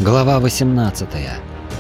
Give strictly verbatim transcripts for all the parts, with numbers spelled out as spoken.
Глава восемнадцатая.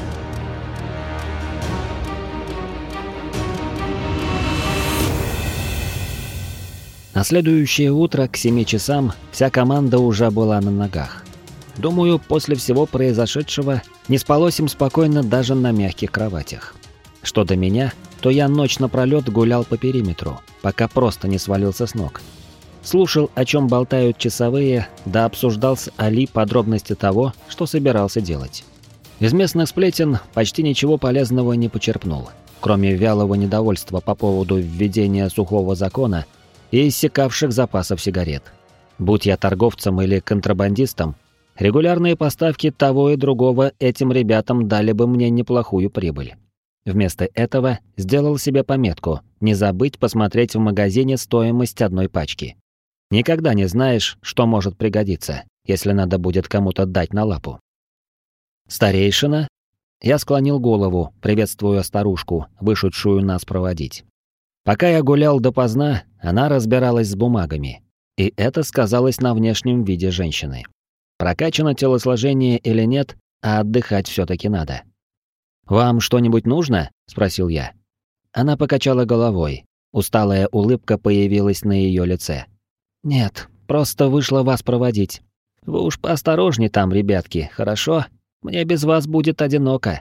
На следующее утро к семи часам вся команда уже была на ногах. Думаю, после всего произошедшего не спалось им спокойно даже на мягких кроватях. Что до меня, то я ночь напролёт гулял по периметру, пока просто не свалился с ног. Слушал, о чем болтают часовые, да обсуждал с Али подробности того, что собирался делать. Из местных сплетен почти ничего полезного не почерпнул, кроме вялого недовольства по поводу введения сухого закона и иссякавших запасов сигарет. Будь я торговцем или контрабандистом, регулярные поставки того и другого этим ребятам дали бы мне неплохую прибыль. Вместо этого сделал себе пометку не забыть посмотреть в магазине стоимость одной пачки. Никогда не знаешь, что может пригодиться, если надо будет кому-то дать на лапу. «Старейшина?» Я склонил голову, приветствуя старушку, вышедшую нас проводить. Пока я гулял допоздна, она разбиралась с бумагами. И это сказалось на внешнем виде женщины. Прокачано телосложение или нет, а отдыхать все-таки надо. «Вам что-нибудь нужно?» — спросил я. Она покачала головой. Усталая улыбка появилась на ее лице. «Нет, просто вышла вас проводить. Вы уж поосторожней там, ребятки, хорошо? Мне без вас будет одиноко».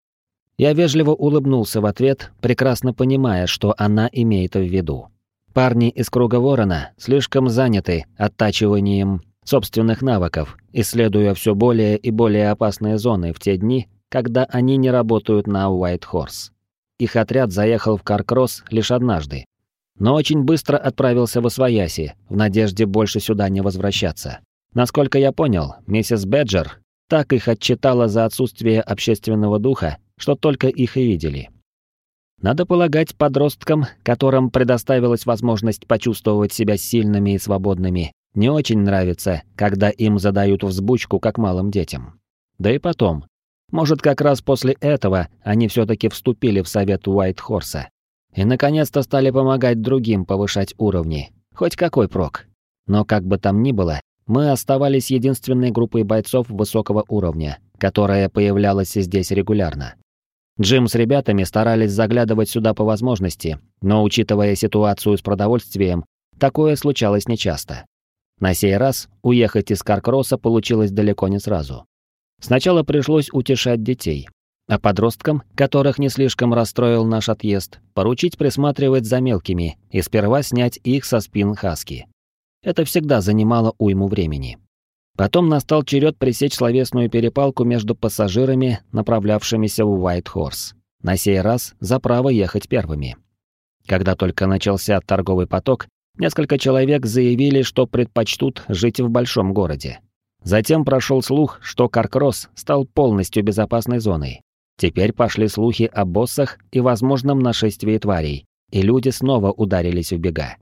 Я вежливо улыбнулся в ответ, прекрасно понимая, что она имеет в виду. Парни из Круга Ворона слишком заняты оттачиванием собственных навыков, исследуя все более и более опасные зоны в те дни, когда они не работают на White Horse. Их отряд заехал в Каркросс лишь однажды, но очень быстро отправился в Освояси, в надежде больше сюда не возвращаться. Насколько я понял, миссис Бэджер так их отчитала за отсутствие общественного духа, что только их и видели. Надо полагать, подросткам, которым предоставилась возможность почувствовать себя сильными и свободными, не очень нравится, когда им задают взбучку, как малым детям. Да и потом, может, как раз после этого они все-таки вступили в совет White Horse и наконец-то стали помогать другим повышать уровни. Хоть какой прок. Но как бы там ни было, мы оставались единственной группой бойцов высокого уровня, которая появлялась здесь регулярно. Джим с ребятами старались заглядывать сюда по возможности, но, учитывая ситуацию с продовольствием, такое случалось нечасто. На сей раз уехать из Каркросса получилось далеко не сразу. Сначала пришлось утешать детей, а подросткам, которых не слишком расстроил наш отъезд, поручить присматривать за мелкими и сперва снять их со спин хаски. Это всегда занимало уйму времени. Потом настал черед пресечь словесную перепалку между пассажирами, направлявшимися в White Horse. На сей раз за право ехать первыми. Когда только начался торговый поток, несколько человек заявили, что предпочтут жить в большом городе. Затем прошел слух, что Каркросс стал полностью безопасной зоной. Теперь пошли слухи о боссах и возможном нашествии тварей, и люди снова ударились в бега.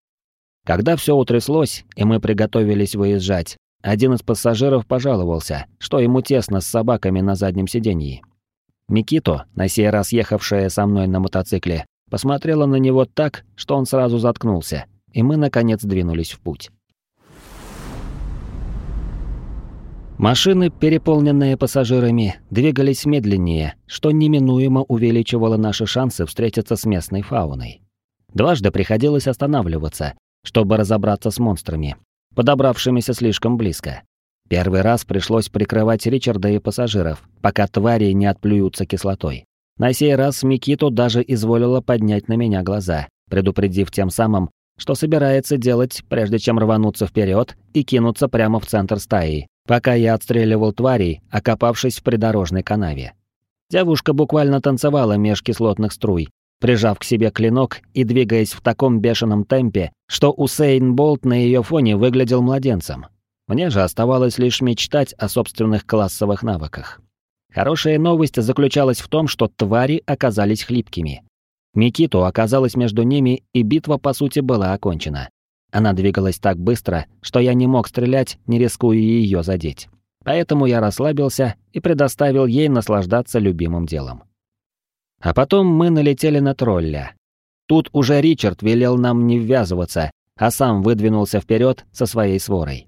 Когда все утряслось, и мы приготовились выезжать, один из пассажиров пожаловался, что ему тесно с собаками на заднем сиденье. Микито, на сей раз ехавшая со мной на мотоцикле, посмотрела на него так, что он сразу заткнулся, и мы, наконец, двинулись в путь. Машины, переполненные пассажирами, двигались медленнее, что неминуемо увеличивало наши шансы встретиться с местной фауной. Дважды приходилось останавливаться, чтобы разобраться с монстрами, подобравшимися слишком близко. Первый раз пришлось прикрывать Ричарда и пассажиров, пока твари не отплюются кислотой. На сей раз Микито даже изволила поднять на меня глаза, предупредив тем самым, что собирается делать, прежде чем рвануться вперед и кинуться прямо в центр стаи, пока я отстреливал тварей, окопавшись в придорожной канаве. Девушка буквально танцевала меж кислотных струй, прижав к себе клинок и двигаясь в таком бешеном темпе, что Усейн Болт на ее фоне выглядел младенцем. Мне же оставалось лишь мечтать о собственных классовых навыках. Хорошая новость заключалась в том, что твари оказались хлипкими. Микито оказалась между ними, и битва, по сути, была окончена. Она двигалась так быстро, что я не мог стрелять, не рискуя ее задеть. Поэтому я расслабился и предоставил ей наслаждаться любимым делом. А потом мы налетели на тролля. Тут уже Ричард велел нам не ввязываться, а сам выдвинулся вперед со своей сворой.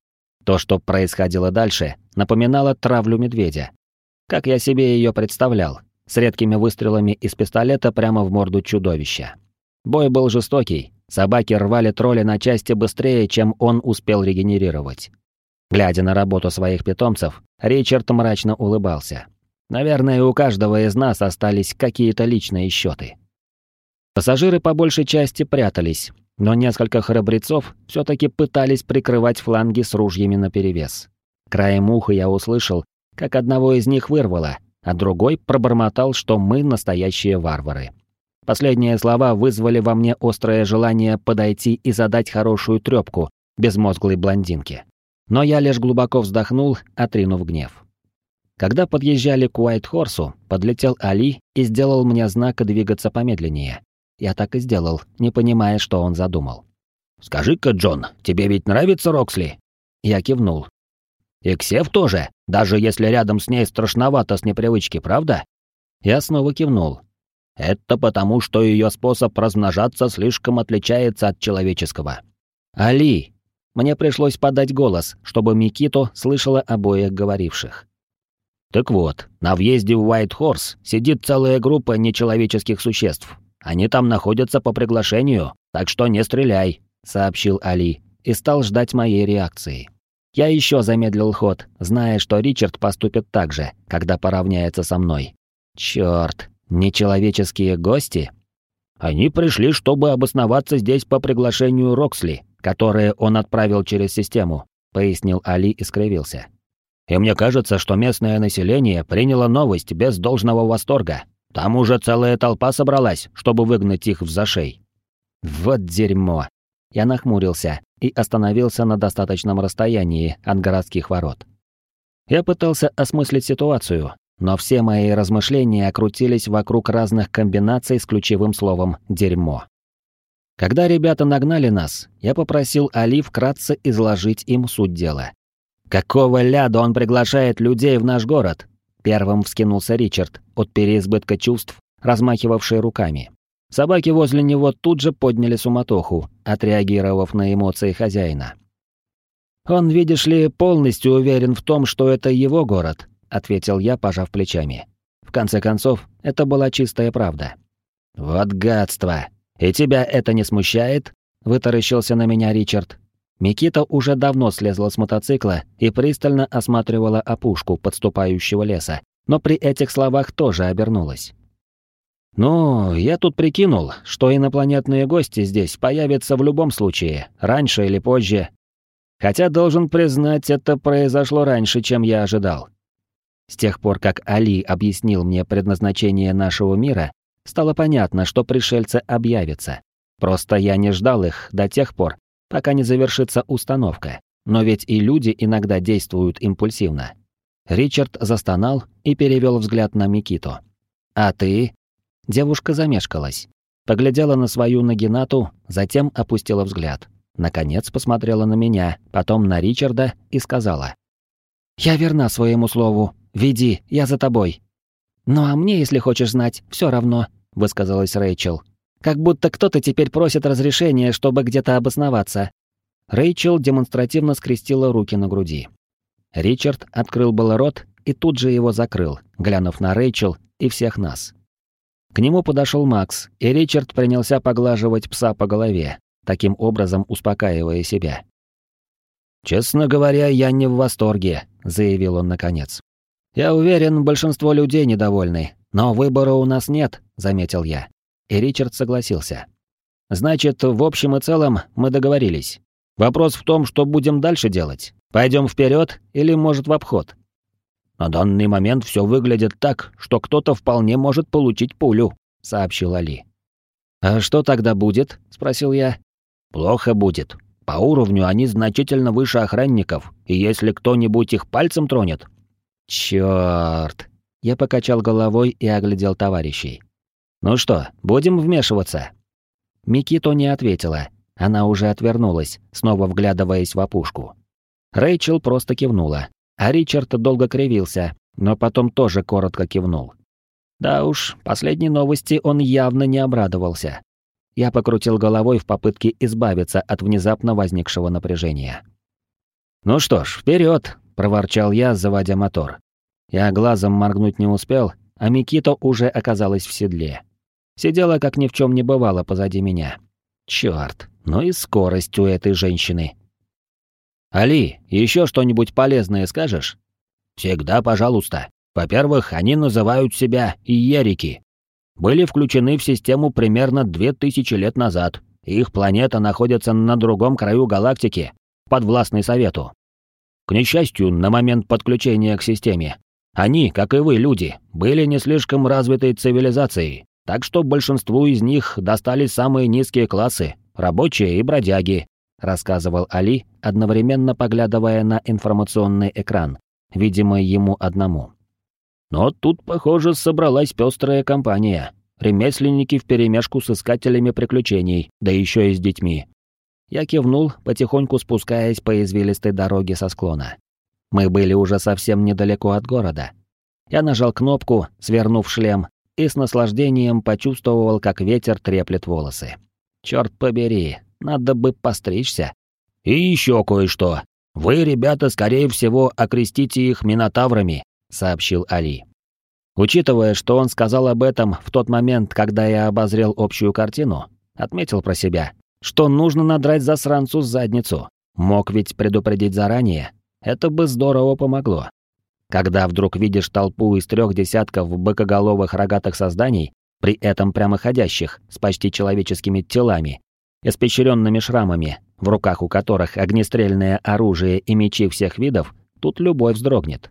То, что происходило дальше, напоминало травлю медведя. Как я себе ее представлял, с редкими выстрелами из пистолета прямо в морду чудовища. Бой был жестокий, собаки рвали тролля на части быстрее, чем он успел регенерировать. Глядя на работу своих питомцев, Ричард мрачно улыбался. Наверное, у каждого из нас остались какие-то личные счеты. Пассажиры по большей части прятались, но несколько храбрецов все-таки пытались прикрывать фланги с ружьями наперевес. Краем уха я услышал, как одного из них вырвало, а другой пробормотал, что мы настоящие варвары. Последние слова вызвали во мне острое желание подойти и задать хорошую трёпку безмозглой блондинке. Но я лишь глубоко вздохнул, отринув гнев. Когда подъезжали к Уайт-Хорсу, подлетел Али и сделал мне знак двигаться помедленнее. Я так и сделал, не понимая, что он задумал. «Скажи-ка, Джон, тебе ведь нравится Роксли?» Я кивнул. «И Ксев тоже, даже если рядом с ней страшновато с непривычки, правда?» Я снова кивнул. «Это потому, что ее способ размножаться слишком отличается от человеческого». «Али!» Мне пришлось подать голос, чтобы Микито слышала обоих говоривших. «Так вот, на въезде в Уайт-Хорс сидит целая группа нечеловеческих существ. Они там находятся по приглашению, так что не стреляй», — сообщил Али и стал ждать моей реакции. Я еще замедлил ход, зная, что Ричард поступит так же, когда поравняется со мной. Черт, нечеловеческие гости? Они пришли, чтобы обосноваться здесь по приглашению Роксли, которое он отправил через систему, пояснил Али и скривился. И мне кажется, что местное население приняло новость без должного восторга. Там уже целая толпа собралась, чтобы выгнать их в зашей. Вот дерьмо. Я нахмурился и остановился на достаточном расстоянии от городских ворот. Я пытался осмыслить ситуацию, но все мои размышления крутились вокруг разных комбинаций с ключевым словом «дерьмо». Когда ребята нагнали нас, я попросил Али вкратце изложить им суть дела. «Какого ляда он приглашает людей в наш город?» Первым вскинулся Ричард, от переизбытка чувств, размахивавший руками. Собаки возле него тут же подняли суматоху, отреагировав на эмоции хозяина. «Он, видишь ли, полностью уверен в том, что это его город», — ответил я, пожав плечами. В конце концов, это была чистая правда. «Вот гадство! И тебя это не смущает?» — вытаращился на меня Ричард. Микита уже давно слезла с мотоцикла и пристально осматривала опушку подступающего леса, но при этих словах тоже обернулась. «Ну, я тут прикинул, что инопланетные гости здесь появятся в любом случае, раньше или позже. Хотя, должен признать, это произошло раньше, чем я ожидал. С тех пор, как Али объяснил мне предназначение нашего мира, стало понятно, что пришельцы объявятся. Просто я не ждал их до тех пор, пока не завершится установка. Но ведь и люди иногда действуют импульсивно». Ричард застонал и перевел взгляд на Микиту. «А ты?» Девушка замешкалась. Поглядела на свою Нагинату, затем опустила взгляд. Наконец посмотрела на меня, потом на Ричарда и сказала: «Я верна своему слову. Веди, я за тобой». «Ну а мне, если хочешь знать, все равно», — высказалась Рэйчел. «Как будто кто-то теперь просит разрешения, чтобы где-то обосноваться». Рэйчел демонстративно скрестила руки на груди. Ричард открыл было рот и тут же его закрыл, глянув на Рэйчел и всех нас. К нему подошел Макс, и Ричард принялся поглаживать пса по голове, таким образом успокаивая себя. «Честно говоря, я не в восторге», — заявил он наконец. «Я уверен, большинство людей недовольны, но выбора у нас нет», — заметил я. И Ричард согласился. «Значит, в общем и целом мы договорились. Вопрос в том, что будем дальше делать. Пойдем вперед или, может, в обход?» «На данный момент все выглядит так, что кто-то вполне может получить пулю», — сообщил Али. «А что тогда будет?» — спросил я. «Плохо будет. По уровню они значительно выше охранников, и если кто-нибудь их пальцем тронет...» «Чёрт!» — я покачал головой и оглядел товарищей. «Ну что, будем вмешиваться?» Микито не ответила. Она уже отвернулась, снова вглядываясь в опушку. Рэйчел просто кивнула. А Ричард долго кривился, но потом тоже коротко кивнул. Да уж, последней новости он явно не обрадовался. Я покрутил головой в попытке избавиться от внезапно возникшего напряжения. «Ну что ж, вперед!» — проворчал я, заводя мотор. Я глазом моргнуть не успел, а Микито уже оказалась в седле. Сидела, как ни в чем не бывало, позади меня. Чёрт, ну и скорость у этой женщины. «Али, еще что-нибудь полезное скажешь?» «Всегда пожалуйста. Во-первых, они называют себя Иерики. Были включены в систему примерно две тысячи лет назад. Их планета находится на другом краю галактики, подвластной Совету. К несчастью, на момент подключения к системе, они, как и вы, люди, были не слишком развитой цивилизацией, так что большинству из них достались самые низкие классы, рабочие и бродяги», рассказывал Али, одновременно поглядывая на информационный экран, видимо, ему одному. Но тут, похоже, собралась пестрая компания. Ремесленники вперемешку с искателями приключений, да еще и с детьми. Я кивнул, потихоньку спускаясь по извилистой дороге со склона. Мы были уже совсем недалеко от города. Я нажал кнопку, свернув шлем, и с наслаждением почувствовал, как ветер треплет волосы. Черт побери, надо бы постричься. «И еще кое-что. Вы, ребята, скорее всего, окрестите их минотаврами», — сообщил Али. Учитывая, что он сказал об этом в тот момент, когда я обозрел общую картину, отметил про себя, что нужно надрать засранцу задницу. Мог ведь предупредить заранее. Это бы здорово помогло. Когда вдруг видишь толпу из трех десятков быкоголовых рогатых созданий, при этом прямоходящих, с почти человеческими телами, испещренными шрамами, в руках у которых огнестрельное оружие и мечи всех видов, тут любой вздрогнет.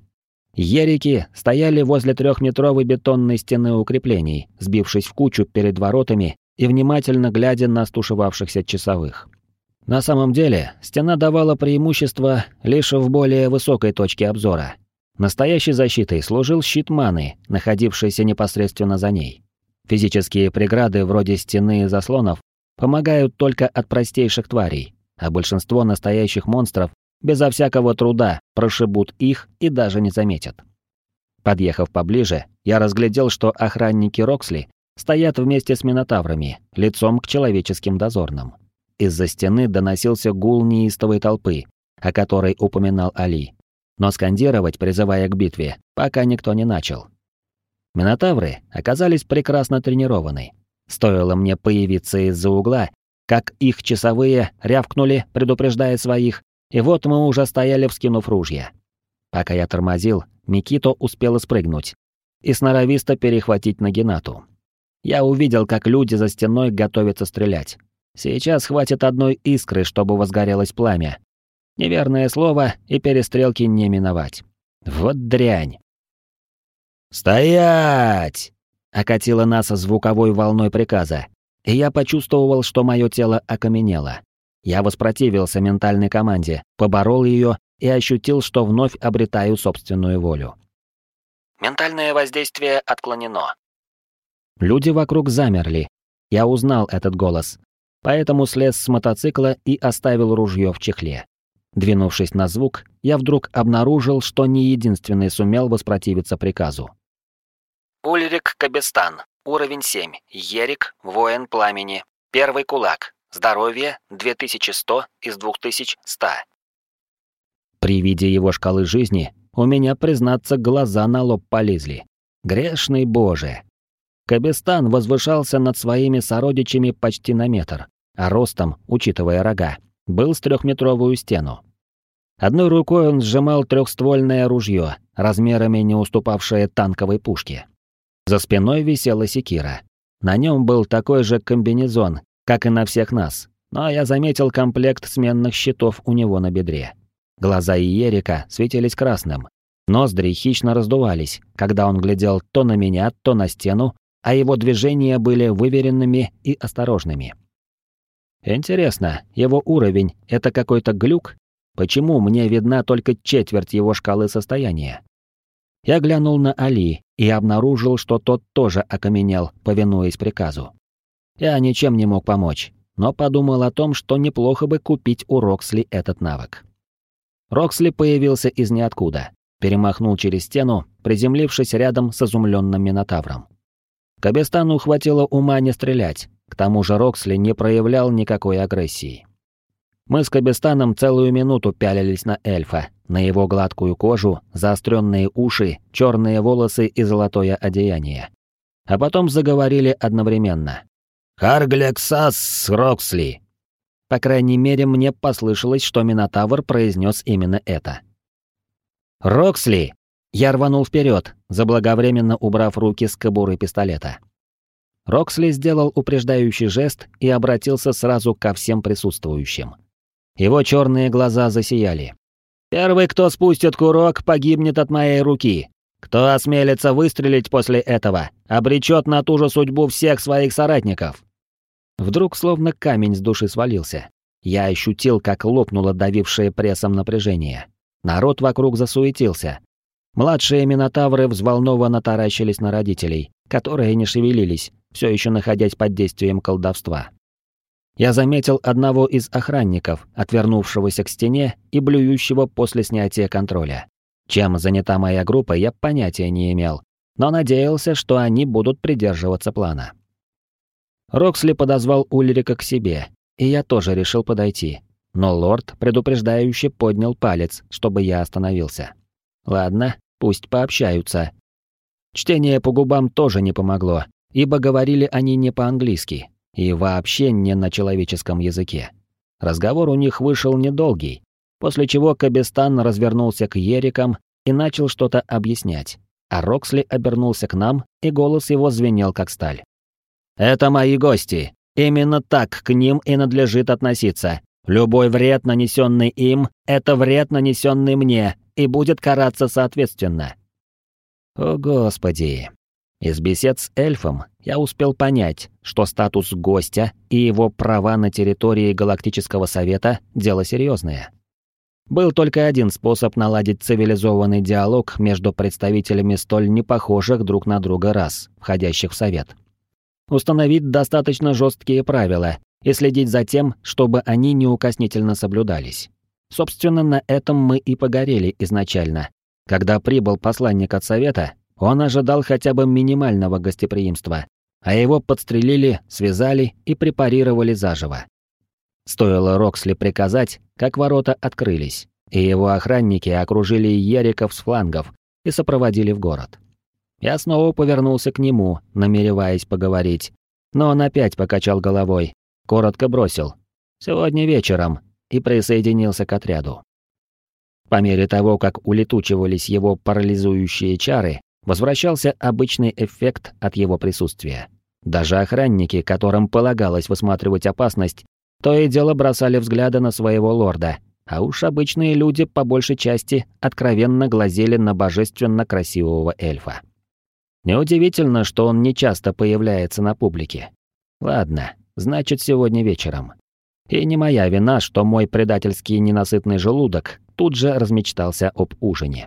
Ерики стояли возле трехметровой бетонной стены укреплений, сбившись в кучу перед воротами и внимательно глядя на стушевавшихся часовых. На самом деле, стена давала преимущество лишь в более высокой точке обзора. Настоящей защитой служил щит маны, находившийся непосредственно за ней. Физические преграды вроде стены и заслонов помогают только от простейших тварей, а большинство настоящих монстров безо всякого труда прошибут их и даже не заметят. Подъехав поближе, я разглядел, что охранники Роксли стоят вместе с минотаврами, лицом к человеческим дозорным. Из-за стены доносился гул неистовой толпы, о которой упоминал Али. Но скандировать, призывая к битве, пока никто не начал. Минотавры оказались прекрасно тренированы. Стоило мне появиться из-за угла, как их часовые рявкнули, предупреждая своих, и вот мы уже стояли, вскинув ружья. Пока я тормозил, Микито успела спрыгнуть и сноровисто перехватить Нагинату. Я увидел, как люди за стеной готовятся стрелять. Сейчас хватит одной искры, чтобы возгорелось пламя. Неверное слово, и перестрелки не миновать. Вот дрянь. «Стоять!» — окатило нас звуковой волной приказа, и я почувствовал, что мое тело окаменело. Я воспротивился ментальной команде, поборол ее и ощутил, что вновь обретаю собственную волю. Ментальное воздействие отклонено. Люди вокруг замерли. Я узнал этот голос, поэтому слез с мотоцикла и оставил ружье в чехле. Двинувшись на звук, я вдруг обнаружил, что не единственный сумел воспротивиться приказу. Ульрик Кабестан, уровень семь, Ерик, воин пламени, первый кулак, здоровье две тысячи сто из две тысячи сто. При виде его шкалы жизни у меня, признаться, глаза на лоб полезли. Грешный боже! Кабестан возвышался над своими сородичами почти на метр, а ростом, учитывая рога, был с трехметровую стену. Одной рукой он сжимал трехствольное ружье, размерами не уступавшее танковой пушке. За спиной висела секира. На нем был такой же комбинезон, как и на всех нас, но я заметил комплект сменных щитов у него на бедре. Глаза Иерика светились красным, ноздри хищно раздувались, когда он глядел то на меня, то на стену, а его движения были выверенными и осторожными. Интересно, его уровень — это какой-то глюк? Почему мне видна только четверть его шкалы состояния? Я глянул на Али и обнаружил, что тот тоже окаменел, повинуясь приказу. Я ничем не мог помочь, но подумал о том, что неплохо бы купить у Роксли этот навык. Роксли появился из ниоткуда, перемахнул через стену, приземлившись рядом с изумленным Минотавром. Кабестану хватило ума не стрелять, к тому же Роксли не проявлял никакой агрессии. Мы с Кабистаном целую минуту пялились на эльфа, на его гладкую кожу, заостренные уши, черные волосы и золотое одеяние. А потом заговорили одновременно. «Харглексас Роксли!» По крайней мере, мне послышалось, что Минотавр произнес именно это. «Роксли!» Я рванул вперед, заблаговременно убрав руки с кобуры пистолета. Роксли сделал упреждающий жест и обратился сразу ко всем присутствующим. Его черные глаза засияли. «Первый, кто спустит курок, погибнет от моей руки. Кто осмелится выстрелить после этого, обречет на ту же судьбу всех своих соратников». Вдруг словно камень с души свалился. Я ощутил, как лопнуло давившее прессом напряжение. Народ вокруг засуетился. Младшие минотавры взволнованно таращились на родителей, которые не шевелились, все еще находясь под действием колдовства. Я заметил одного из охранников, отвернувшегося к стене и блюющего после снятия контроля. Чем занята моя группа, я понятия не имел, но надеялся, что они будут придерживаться плана. Роксли подозвал Ульрика к себе, и я тоже решил подойти, но лорд предупреждающе поднял палец, чтобы я остановился. Ладно, пусть пообщаются. Чтение по губам тоже не помогло, ибо говорили они не по-английски и вообще не на человеческом языке. Разговор у них вышел недолгий, после чего Кабистан развернулся к Ерикам и начал что-то объяснять, а Роксли обернулся к нам, и голос его звенел как сталь. «Это мои гости. Именно так к ним и надлежит относиться. Любой вред, нанесенный им, это вред, нанесенный мне, и будет караться соответственно». О, Господи! Из бесед с эльфом я успел понять, что статус гостя и его права на территории Галактического Совета – дело серьезное. Был только один способ наладить цивилизованный диалог между представителями столь непохожих друг на друга рас, входящих в Совет. Установить достаточно жесткие правила и следить за тем, чтобы они неукоснительно соблюдались. Собственно, на этом мы и погорели изначально. Когда прибыл посланник от Совета, он ожидал хотя бы минимального гостеприимства, а его подстрелили, связали и препарировали заживо. Стоило Роксли приказать, как ворота открылись, и его охранники окружили Ериков с флангов и сопроводили в город. Я снова повернулся к нему, намереваясь поговорить, но он опять покачал головой, коротко бросил «Сегодня вечером» и присоединился к отряду. По мере того, как улетучивались его парализующие чары, возвращался обычный эффект от его присутствия. Даже охранники, которым полагалось высматривать опасность, то и дело бросали взгляды на своего лорда, а уж обычные люди по большей части откровенно глазели на божественно красивого эльфа. Неудивительно, что он нечасто появляется на публике. Ладно, значит, сегодня вечером. И не моя вина, что мой предательский ненасытный желудок тут же размечтался об ужине.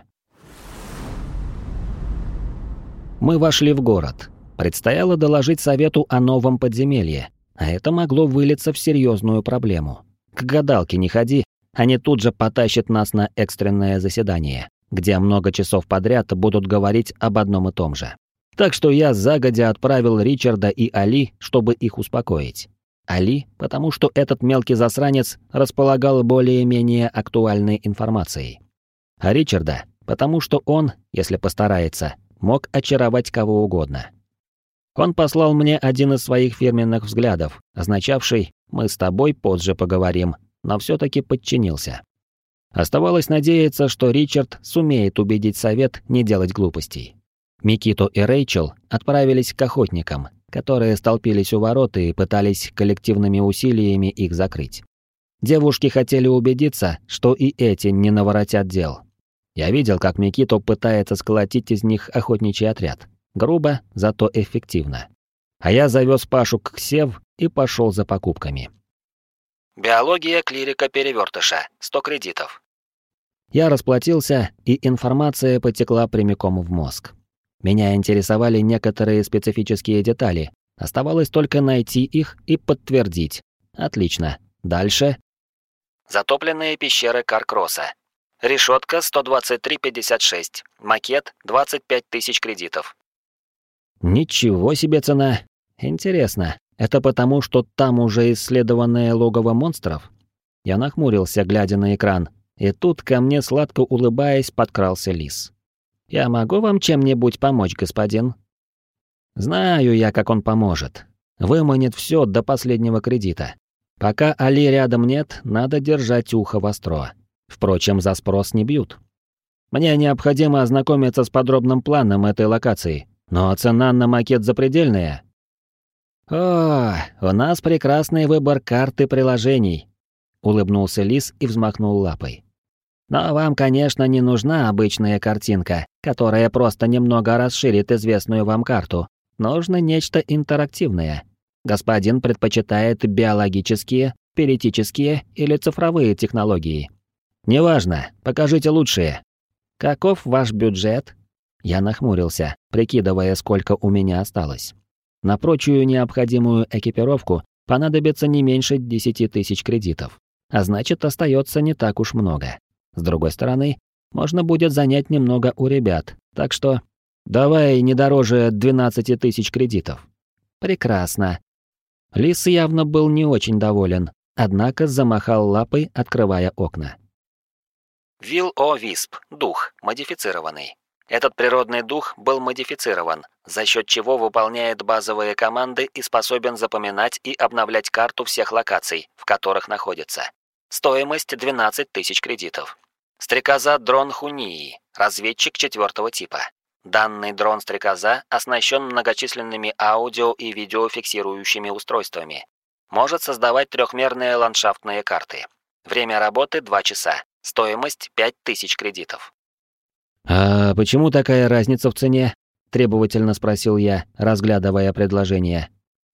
Мы вошли в город. Предстояло доложить совету о новом подземелье, а это могло вылиться в серьезную проблему. К гадалке не ходи, они тут же потащат нас на экстренное заседание, где много часов подряд будут говорить об одном и том же. Так что я загодя отправил Ричарда и Али, чтобы их успокоить. Али, потому что этот мелкий засранец располагал более-менее актуальной информацией. А Ричарда, потому что он, если постарается, мог очаровать кого угодно. Он послал мне один из своих фирменных взглядов, означавший «мы с тобой позже поговорим», но все-таки подчинился. Оставалось надеяться, что Ричард сумеет убедить совет не делать глупостей. Микито и Рэйчел отправились к охотникам, которые столпились у ворот и пытались коллективными усилиями их закрыть. Девушки хотели убедиться, что и эти не наворотят дел. Я видел, как Микито пытается сколотить из них охотничий отряд. Грубо, зато эффективно. А я завез Пашу к Ксев и пошел за покупками. Биология клирика-перевертыша. сто кредитов. Я расплатился, и информация потекла прямиком в мозг. Меня интересовали некоторые специфические детали. Оставалось только найти их и подтвердить. Отлично. Дальше. Затопленные пещеры Каркроса. Решетка сто двадцать три пятьдесят шесть. Макет двадцать пять тысяч кредитов. Ничего себе цена. Интересно, это потому, что там уже исследованное логово монстров? Я нахмурился, глядя на экран, и тут ко мне, сладко улыбаясь, подкрался лис. «Я могу вам чем-нибудь помочь, господин?» Знаю я, как он поможет. Выманит все до последнего кредита. Пока Али рядом нет, надо держать ухо востро. Впрочем, за спрос не бьют. Мне необходимо ознакомиться с подробным планом этой локации, но цена на макет запредельная. «О, у нас прекрасный выбор карт и приложений», — улыбнулся лис и взмахнул лапой. «Но вам, конечно, не нужна обычная картинка, которая просто немного расширит известную вам карту. Нужно нечто интерактивное. Господин предпочитает биологические, спиритические или цифровые технологии. Неважно, покажите лучшие. Каков ваш бюджет?» Я нахмурился, прикидывая, сколько у меня осталось. На прочую необходимую экипировку понадобится не меньше десяти тысяч кредитов. А значит, остается не так уж много. С другой стороны, можно будет занять немного у ребят, так что давай не дороже двенадцати тысяч кредитов. Прекрасно. Лис явно был не очень доволен, однако замахал лапой, открывая окна. Will-O-Wisp, дух, модифицированный. Этот природный дух был модифицирован, за счет чего выполняет базовые команды и способен запоминать и обновлять карту всех локаций, в которых находится. Стоимость двенадцать тысяч кредитов. Стрекоза дрон Хунии, разведчик четвертого типа. Данный дрон-стрекоза оснащен многочисленными аудио и видеофиксирующими устройствами. Может создавать трехмерные ландшафтные карты. Время работы два часа. Стоимость пять тысяч кредитов. «А почему такая разница в цене?» — требовательно спросил я, разглядывая предложение.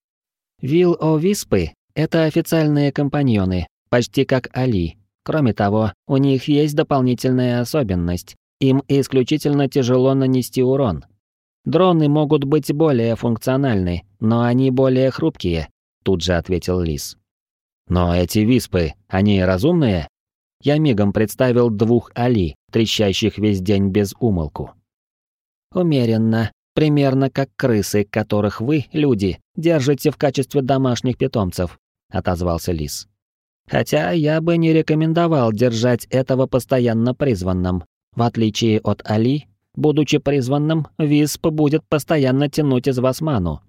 «Will-O-Wisp'ы — это официальные компаньоны, почти как Али. Кроме того, у них есть дополнительная особенность. Им исключительно тяжело нанести урон. Дроны могут быть более функциональны, но они более хрупкие», — тут же ответил лис. «Но эти виспы, они разумные?» Я мигом представил двух Али, трещащих весь день без умолку. «Умеренно, примерно как крысы, которых вы, люди, держите в качестве домашних питомцев», — отозвался лис. «Хотя я бы не рекомендовал держать этого постоянно призванным. В отличие от Али, будучи призванным, Висп будет постоянно тянуть из вас ману».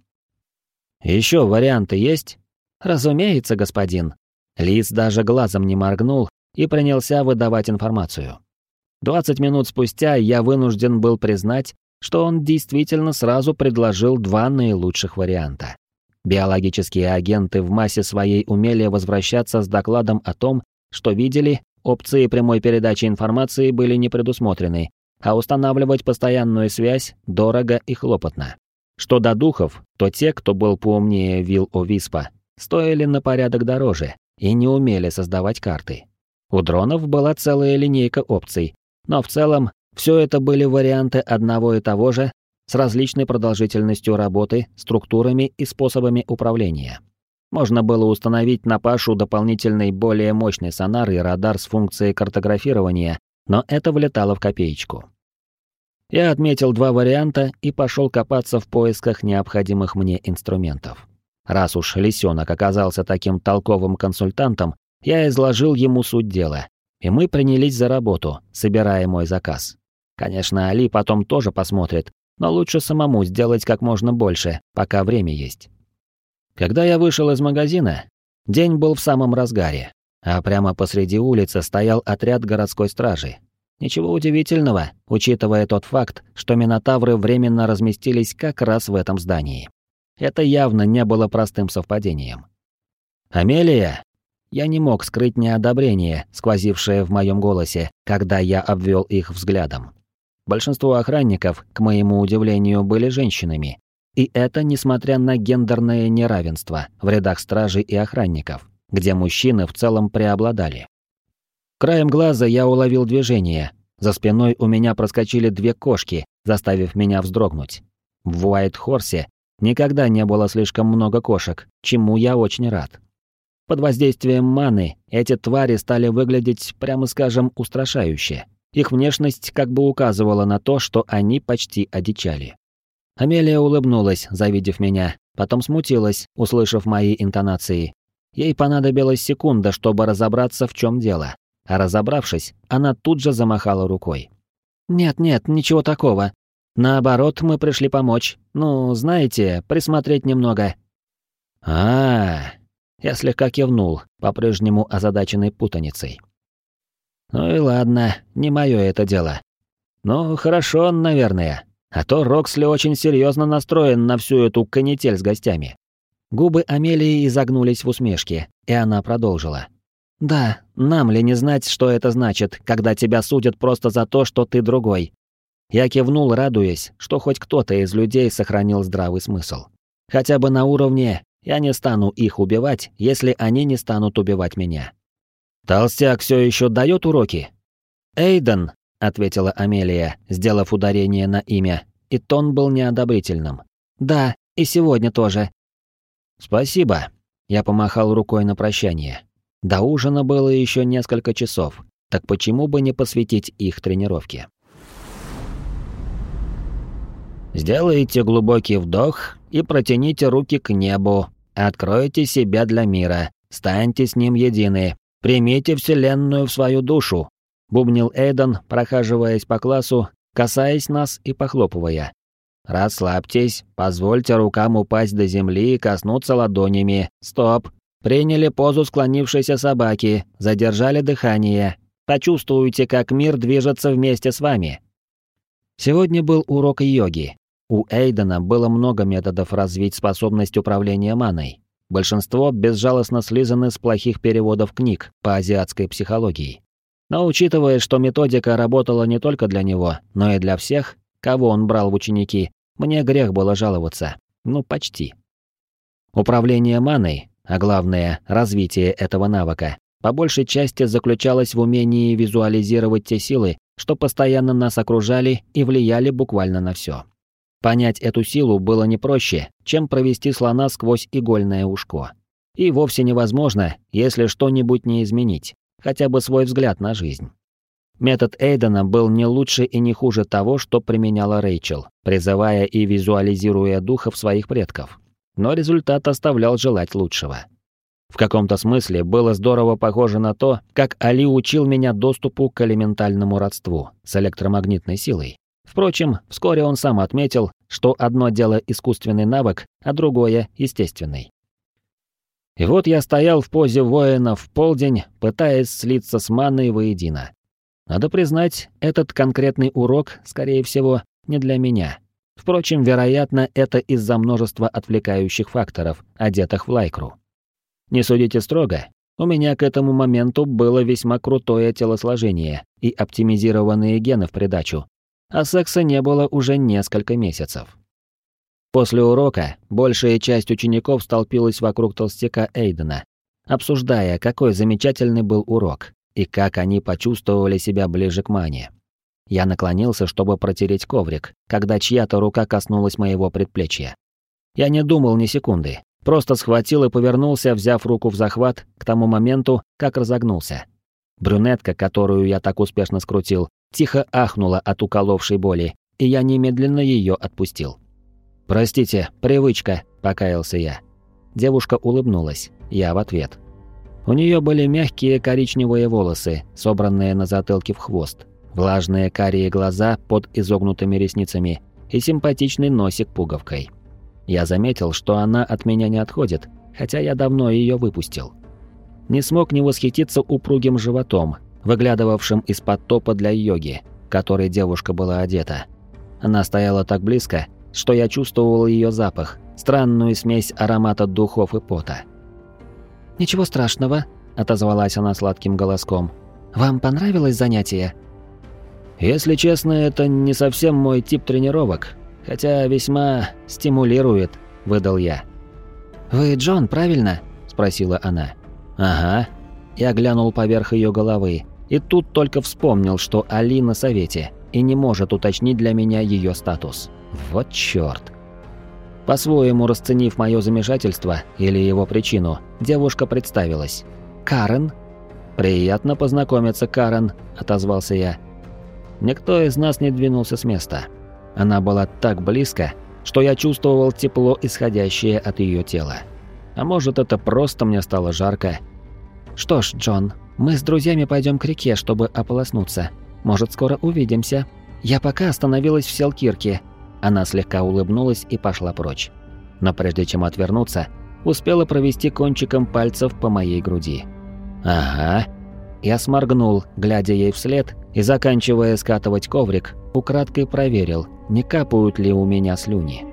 «Еще варианты есть?» «Разумеется, господин». Лис даже глазом не моргнул и принялся выдавать информацию. Двадцать минут спустя я вынужден был признать, что он действительно сразу предложил два наилучших варианта. Биологические агенты в массе своей умели возвращаться с докладом о том, что видели, опции прямой передачи информации были не предусмотрены, а устанавливать постоянную связь дорого и хлопотно. Что до духов, то те, кто был поумнее Will-O-Wisp'а, стоили на порядок дороже и не умели создавать карты. У дронов была целая линейка опций, но в целом все это были варианты одного и того же с различной продолжительностью работы, структурами и способами управления. Можно было установить на Пашу дополнительный более мощный сонар и радар с функцией картографирования, но это влетало в копеечку. Я отметил два варианта и пошел копаться в поисках необходимых мне инструментов. Раз уж лисенок оказался таким толковым консультантом, я изложил ему суть дела, и мы принялись за работу, собирая мой заказ. Конечно, Али потом тоже посмотрит, но лучше самому сделать как можно больше, пока время есть. Когда я вышел из магазина, день был в самом разгаре, а прямо посреди улицы стоял отряд городской стражи. Ничего удивительного, учитывая тот факт, что минотавры временно разместились как раз в этом здании. Это явно не было простым совпадением. «Амелия!» Я не мог скрыть неодобрение, сквозившее в моем голосе, когда я обвел их взглядом. Большинство охранников, к моему удивлению, были женщинами. И это несмотря на гендерное неравенство в рядах стражей и охранников, где мужчины в целом преобладали. Краем глаза я уловил движение. За спиной у меня проскочили две кошки, заставив меня вздрогнуть. В Уайт-Хорсе никогда не было слишком много кошек, чему я очень рад. Под воздействием маны эти твари стали выглядеть, прямо скажем, устрашающе. Их внешность как бы указывала на то, что они почти одичали. Амелия улыбнулась, завидев меня, потом смутилась, услышав мои интонации. Ей понадобилась секунда, чтобы разобраться, в чем дело. А разобравшись, она тут же замахала рукой. «Нет-нет, ничего такого. Наоборот, мы пришли помочь. Ну, знаете, присмотреть немного». А-а-а. Я слегка кивнул, по-прежнему озадаченный путаницей. Ну и ладно, не мое это дело. Ну, хорошо, наверное. А то Роксли очень серьезно настроен на всю эту канитель с гостями. Губы Амелии изогнулись в усмешке, и она продолжила. «Да, нам ли не знать, что это значит, когда тебя судят просто за то, что ты другой?» Я кивнул, радуясь, что хоть кто-то из людей сохранил здравый смысл. Хотя бы на уровне «я не стану их убивать, если они не станут убивать меня». «Толстяк все еще дает уроки?» «Эйден», — ответила Амелия, сделав ударение на имя, и тон был неодобрительным. «Да, и сегодня тоже». «Спасибо», — я помахал рукой на прощание. До ужина было еще несколько часов, так почему бы не посвятить их тренировке? Сделайте глубокий вдох и протяните руки к небу, откройте себя для мира, станьте с ним едины, примите Вселенную в свою душу, бубнил Эйден, прохаживаясь по классу, касаясь нас и похлопывая. Расслабьтесь, позвольте рукам упасть до земли и коснуться ладонями. Стоп. Приняли позу склонившейся собаки, задержали дыхание. Почувствуйте, как мир движется вместе с вами. Сегодня был урок йоги. У Эйдена было много методов развить способность управления маной. Большинство безжалостно слизаны с плохих переводов книг по азиатской психологии. Но учитывая, что методика работала не только для него, но и для всех, кого он брал в ученики, мне грех было жаловаться. Ну, почти. Управление маной, а главное, развитие этого навыка, по большей части заключалось в умении визуализировать те силы, что постоянно нас окружали и влияли буквально на все. Понять эту силу было не проще, чем провести слона сквозь игольное ушко. И вовсе невозможно, если что-нибудь не изменить, хотя бы свой взгляд на жизнь. Метод Эйдена был не лучше и не хуже того, что применяла Рэйчел, призывая и визуализируя духов своих предков. Но результат оставлял желать лучшего. В каком-то смысле было здорово похоже на то, как Али учил меня доступу к элементальному родству с электромагнитной силой. Впрочем, вскоре он сам отметил, что одно дело искусственный навык, а другое — естественный. И вот я стоял в позе воина в полдень, пытаясь слиться с маной воедино. Надо признать, этот конкретный урок, скорее всего, не для меня. Впрочем, вероятно, это из-за множества отвлекающих факторов, одетых в лайкру. Не судите строго, у меня к этому моменту было весьма крутое телосложение и оптимизированные гены в придачу, а секса не было уже несколько месяцев. После урока большая часть учеников столпилась вокруг толстяка Эйдена, обсуждая, какой замечательный был урок и как они почувствовали себя ближе к мане. Я наклонился, чтобы протереть коврик, когда чья-то рука коснулась моего предплечья. Я не думал ни секунды, просто схватил и повернулся, взяв руку в захват к тому моменту, как разогнулся. Брюнетка, которую я так успешно скрутил, тихо ахнула от уколовшей боли, и я немедленно ее отпустил. «Простите, привычка», — покаялся я. Девушка улыбнулась, я в ответ. У нее были мягкие коричневые волосы, собранные на затылке в хвост, влажные карие глаза под изогнутыми ресницами и симпатичный носик пуговкой. Я заметил, что она от меня не отходит, хотя я давно ее выпустил. Не смог не восхититься упругим животом, выглядывавшим из-под топа для йоги, в который девушка была одета. Она стояла так близко, что я чувствовал ее запах, странную смесь аромата духов и пота. «Ничего страшного», — отозвалась она сладким голоском. «Вам понравилось занятие?» «Если честно, это не совсем мой тип тренировок, хотя весьма стимулирует», — выдал я. «Вы Джон, правильно?» — спросила она. «Ага». Я глянул поверх ее головы, и тут только вспомнил, что Али на совете и не может уточнить для меня ее статус. Вот чёрт. По-своему расценив мое замешательство или его причину, девушка представилась. «Карен?» «Приятно познакомиться, Карен», — отозвался я. Никто из нас не двинулся с места. Она была так близко, что я чувствовал тепло, исходящее от ее тела. А может, это просто мне стало жарко. Что ж, Джон, мы с друзьями пойдем к реке, чтобы ополоснуться. Может, скоро увидимся. Я пока остановилась в Селкирке. Она слегка улыбнулась и пошла прочь. Но прежде чем отвернуться, успела провести кончиком пальцев по моей груди. Ага. Я сморгнул, глядя ей вслед, и, заканчивая скатывать коврик, украдкой проверил, не капают ли у меня слюни.